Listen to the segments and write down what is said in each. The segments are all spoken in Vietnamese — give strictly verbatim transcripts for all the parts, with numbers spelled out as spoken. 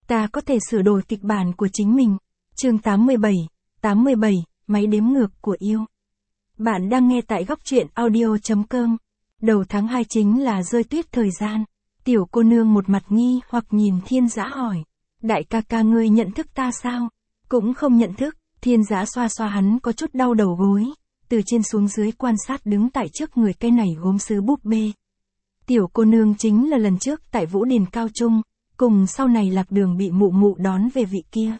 Ta có thể sửa đổi kịch bản của chính mình. Chương tám mươi bảy, tám mươi bảy, máy đếm ngược của yêu. Bạn đang nghe tại góc truyện audio chấm com. Đầu tháng hai chính là rơi tuyết thời gian. Tiểu cô nương một mặt nghi hoặc nhìn Thiên Dã hỏi. Đại ca ca ngươi nhận thức ta sao? Cũng không nhận thức. Thiên Dã xoa xoa hắn có chút đau đầu gối. Từ trên xuống dưới quan sát đứng tại trước người cây này gốm sứ búp bê. Tiểu cô nương chính là lần trước tại Vũ Điền Cao Trung, cùng sau này Lạc Đường bị mụ mụ đón về vị kia.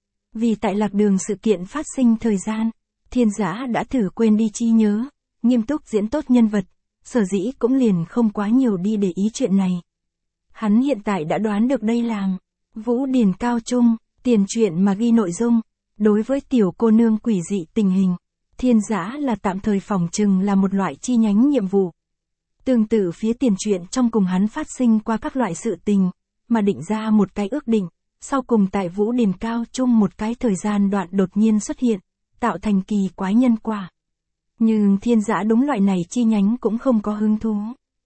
Vì tại Lạc Đường sự kiện phát sinh thời gian, Thiên Dã đã thử quên đi trí nhớ, nghiêm túc diễn tốt nhân vật, sở dĩ cũng liền không quá nhiều đi để ý chuyện này. Hắn hiện tại đã đoán được đây là Vũ Điền Cao Trung, tiền truyện mà ghi nội dung. Đối với tiểu cô nương quỷ dị tình hình, Thiên Dã là tạm thời phòng trừng là một loại chi nhánh nhiệm vụ. Tương tự phía tiền truyện trong cùng hắn phát sinh qua các loại sự tình, mà định ra một cái ước định, sau cùng tại Vũ Điền Cao Trung một cái thời gian đoạn đột nhiên xuất hiện, tạo thành kỳ quái nhân quả. Nhưng Thiên Dã đúng loại này chi nhánh cũng không có hứng thú.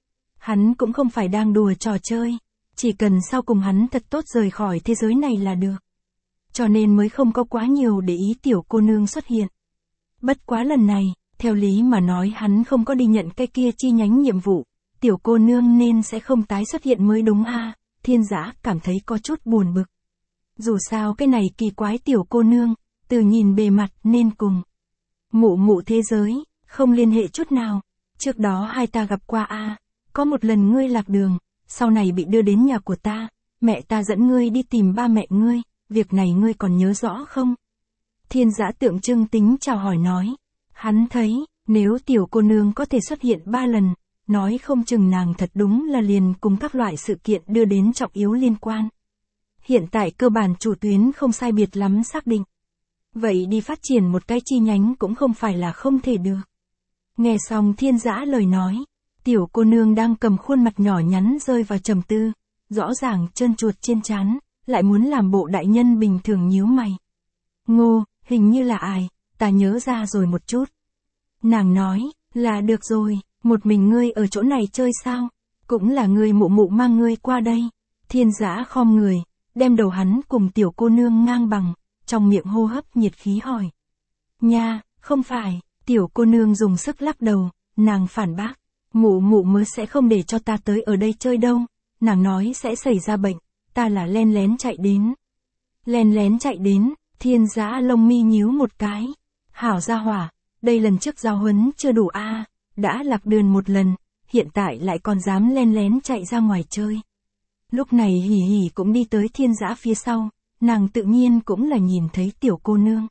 Hắn cũng không phải đang đùa trò chơi, chỉ cần sau cùng hắn thật tốt rời khỏi thế giới này là được. Cho nên mới không có quá nhiều để ý tiểu cô nương xuất hiện. Bất quá lần này, theo lý mà nói hắn không có đi nhận cái kia chi nhánh nhiệm vụ, tiểu cô nương nên sẽ không tái xuất hiện mới đúng a. Thiên Dã cảm thấy có chút buồn bực. Dù sao cái này kỳ quái tiểu cô nương, từ nhìn bề mặt nên cùng mụ mụ thế giới, không liên hệ chút nào. Trước đó hai ta gặp qua a, có một lần ngươi lạc đường, sau này bị đưa đến nhà của ta, mẹ ta dẫn ngươi đi tìm ba mẹ ngươi, việc này ngươi còn nhớ rõ không? Thiên Dã tượng trưng tính chào hỏi nói. Hắn thấy, nếu tiểu cô nương có thể xuất hiện ba lần, nói không chừng nàng thật đúng là liền cùng các loại sự kiện đưa đến trọng yếu liên quan. Hiện tại cơ bản chủ tuyến không sai biệt lắm xác định. Vậy đi phát triển một cái chi nhánh cũng không phải là không thể được. Nghe xong Thiên Dã lời nói, tiểu cô nương đang cầm khuôn mặt nhỏ nhắn rơi vào trầm tư, rõ ràng trơn chuột trên trán, lại muốn làm bộ đại nhân bình thường nhíu mày. Ngô, hình như là ai, ta nhớ ra rồi một chút. Nàng nói, là được rồi, một mình ngươi ở chỗ này chơi sao? Cũng là ngươi mụ mụ mang ngươi qua đây. Thiên Dã khom người, đem đầu hắn cùng tiểu cô nương ngang bằng, trong miệng hô hấp nhiệt khí hỏi. Nha, không phải, tiểu cô nương dùng sức lắc đầu, nàng phản bác. Mụ mụ mới sẽ không để cho ta tới ở đây chơi đâu, nàng nói sẽ xảy ra bệnh, ta là len lén chạy đến. Len lén chạy đến, Thiên Dã lông mi nhíu một cái. Hảo gia hỏa, đây lần trước giao huấn chưa đủ a, à, đã lạc đường một lần, hiện tại lại còn dám len lén chạy ra ngoài chơi. Lúc này Hỉ Hỉ cũng đi tới Thiên Dã phía sau, nàng tự nhiên cũng là nhìn thấy tiểu cô nương.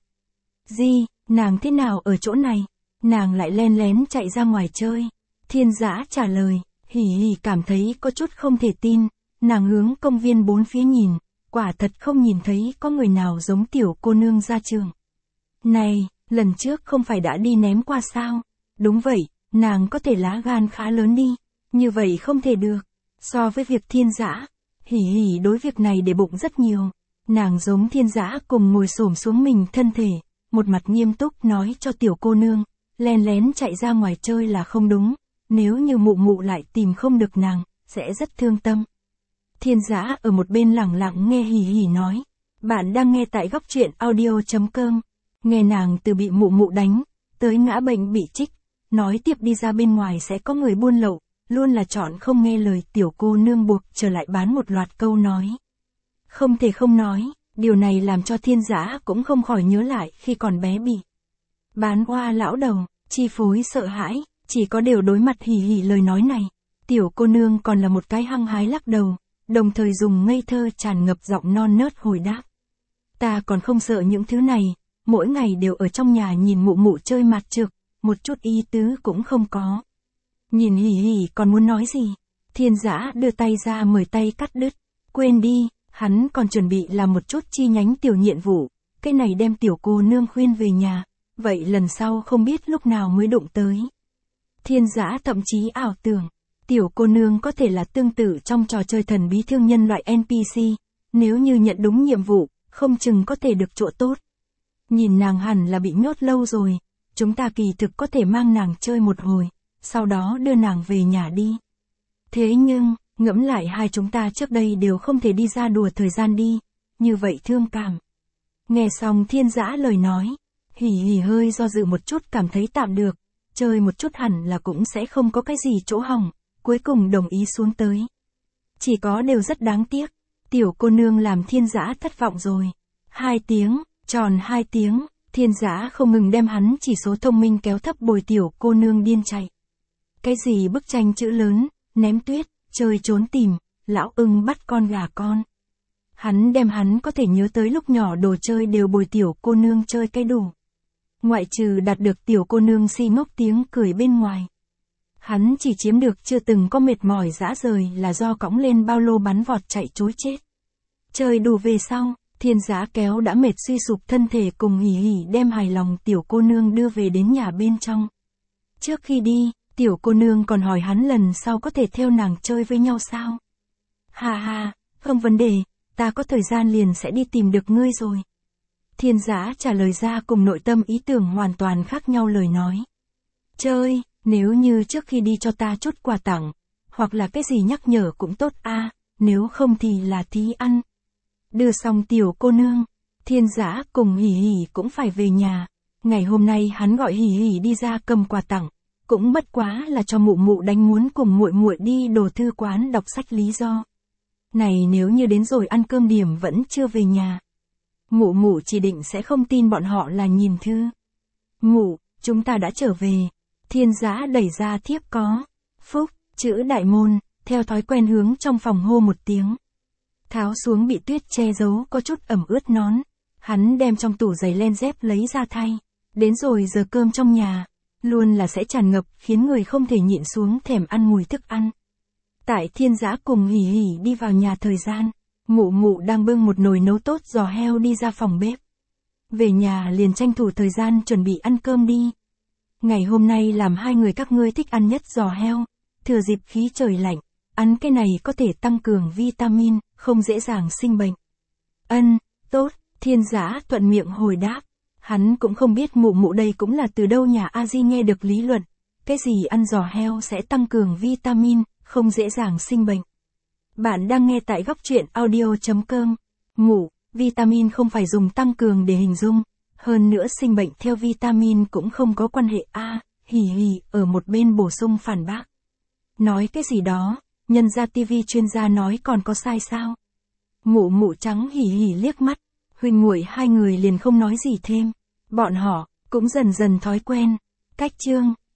Di, nàng thế nào ở chỗ này? Nàng lại len lén chạy ra ngoài chơi. Thiên Dã trả lời, Hỉ Hỉ cảm thấy có chút không thể tin, nàng hướng công viên bốn phía nhìn, quả thật không nhìn thấy có người nào giống tiểu cô nương ra trường. Này, lần trước không phải đã đi ném qua sao? Đúng vậy, nàng có thể lá gan khá lớn đi, như vậy không thể được. So với việc Thiên Dã, Hỉ Hỉ đối việc này để bụng rất nhiều. Nàng giống Thiên Dã cùng ngồi xổm xuống mình thân thể, một mặt nghiêm túc nói cho tiểu cô nương, len lén chạy ra ngoài chơi là không đúng, nếu như mụ mụ lại tìm không được nàng, sẽ rất thương tâm. Thiên Dã ở một bên lẳng lặng nghe Hỉ Hỉ nói. Bạn đang nghe tại góc truyện audio chấm com. Nghe nàng từ bị mụ mụ đánh, tới ngã bệnh bị trích, nói tiếp đi ra bên ngoài sẽ có người buôn lậu, luôn là chọn không nghe lời tiểu cô nương buộc trở lại bán một loạt câu nói. Không thể không nói, điều này làm cho Thiên Dã cũng không khỏi nhớ lại khi còn bé bị bán oa lão đầu, chi phối sợ hãi, chỉ có điều đối mặt Hỉ Hỉ lời nói này, tiểu cô nương còn là một cái hăng hái lắc đầu, đồng thời dùng ngây thơ tràn ngập giọng non nớt hồi đáp. Ta còn không sợ những thứ này, mỗi ngày đều ở trong nhà nhìn mụ mụ chơi mặt trược, một chút ý tứ cũng không có. Nhìn Hỉ Hỉ còn muốn nói gì? Thiên Dã đưa tay ra mời tay cắt đứt. Quên đi, hắn còn chuẩn bị làm một chút chi nhánh tiểu nhiệm vụ, cái này đem tiểu cô nương khuyên về nhà, vậy lần sau không biết lúc nào mới đụng tới. Thiên Dã thậm chí ảo tưởng, tiểu cô nương có thể là tương tự trong trò chơi thần bí thương nhân loại en pê xê, nếu như nhận đúng nhiệm vụ, không chừng có thể được chỗ tốt. Nhìn nàng hẳn là bị nhốt lâu rồi, chúng ta kỳ thực có thể mang nàng chơi một hồi, sau đó đưa nàng về nhà đi. Thế nhưng, ngẫm lại hai chúng ta trước đây đều không thể đi ra đùa thời gian đi, như vậy thương cảm. Nghe xong Thiên Dã lời nói, hỉ hỉ hơi do dự một chút cảm thấy tạm được, chơi một chút hẳn là cũng sẽ không có cái gì chỗ hỏng, cuối cùng đồng ý xuống tới. Chỉ có điều rất đáng tiếc, tiểu cô nương làm Thiên Dã thất vọng rồi. Hai tiếng, tròn hai tiếng, Thiên Dã không ngừng đem hắn chỉ số thông minh kéo thấp bồi tiểu cô nương điên chạy. Cái gì bức tranh chữ lớn, ném tuyết, chơi trốn tìm, lão ưng bắt con gà con. Hắn đem hắn có thể nhớ tới lúc nhỏ đồ chơi đều bồi tiểu cô nương chơi cái đủ. Ngoại trừ đạt được tiểu cô nương si ngốc tiếng cười bên ngoài. Hắn chỉ chiếm được chưa từng có mệt mỏi dã rời là do cõng lên bao lô bắn vọt chạy trối chết. Chơi đủ về sau, Thiên Dã kéo đã mệt suy sụp thân thể cùng hỉ hỉ đem hài lòng tiểu cô nương đưa về đến nhà bên trong. Trước khi đi, tiểu cô nương còn hỏi hắn lần sau có thể theo nàng chơi với nhau sao? Hà hà, không vấn đề, ta có thời gian liền sẽ đi tìm được ngươi rồi. Thiên Dã trả lời ra cùng nội tâm ý tưởng hoàn toàn khác nhau lời nói. Chơi, nếu như trước khi đi cho ta chút quà tặng, hoặc là cái gì nhắc nhở cũng tốt a, nếu không thì là thí ăn. Đưa xong tiểu cô nương, Thiên Dã cùng hỉ hỉ cũng phải về nhà. Ngày hôm nay hắn gọi hỉ hỉ đi ra cầm quà tặng, cũng bất quá là cho mụ mụ đánh muốn cùng muội muội đi đồ thư quán đọc sách lý do. Này nếu như đến rồi ăn cơm điểm vẫn chưa về nhà. Mụ mụ chỉ định sẽ không tin bọn họ là nhìn thư. Mụ, chúng ta đã trở về. Thiên Dã đẩy ra thiếp có. Phúc, chữ đại môn, theo thói quen hướng trong phòng hô một tiếng. Tháo xuống bị tuyết che giấu có chút ẩm ướt nón. Hắn đem trong tủ giày len dép lấy ra thay. Đến rồi giờ cơm trong nhà, luôn là sẽ tràn ngập khiến người không thể nhịn xuống thèm ăn mùi thức ăn. Tại Thiên Dã cùng hỉ hỉ đi vào nhà thời gian, mụ mụ đang bưng một nồi nấu tốt giò heo đi ra phòng bếp. Về nhà liền tranh thủ thời gian chuẩn bị ăn cơm đi. Ngày hôm nay làm hai người các ngươi thích ăn nhất giò heo, thừa dịp khí trời lạnh, ăn cái này có thể tăng cường vitamin, không dễ dàng sinh bệnh. Ân, tốt, Thiên Dã thuận miệng hồi đáp. Hắn cũng không biết mụ mụ đây cũng là từ đâu nhà A Di nghe được lý luận, cái gì ăn giò heo sẽ tăng cường vitamin, không dễ dàng sinh bệnh. Bạn đang nghe tại góc truyện audio chấm com. Mụ, vitamin không phải dùng tăng cường để hình dung, hơn nữa sinh bệnh theo vitamin cũng không có quan hệ a. Hỉ hỉ ở một bên bổ sung phản bác. Nói cái gì đó, nhân gia tivi chuyên gia nói còn có sai sao? Mụ mụ trắng hỉ hỉ liếc mắt, huynh muội hai người liền không nói gì thêm. Bọn họ cũng dần dần thói quen. Cách chương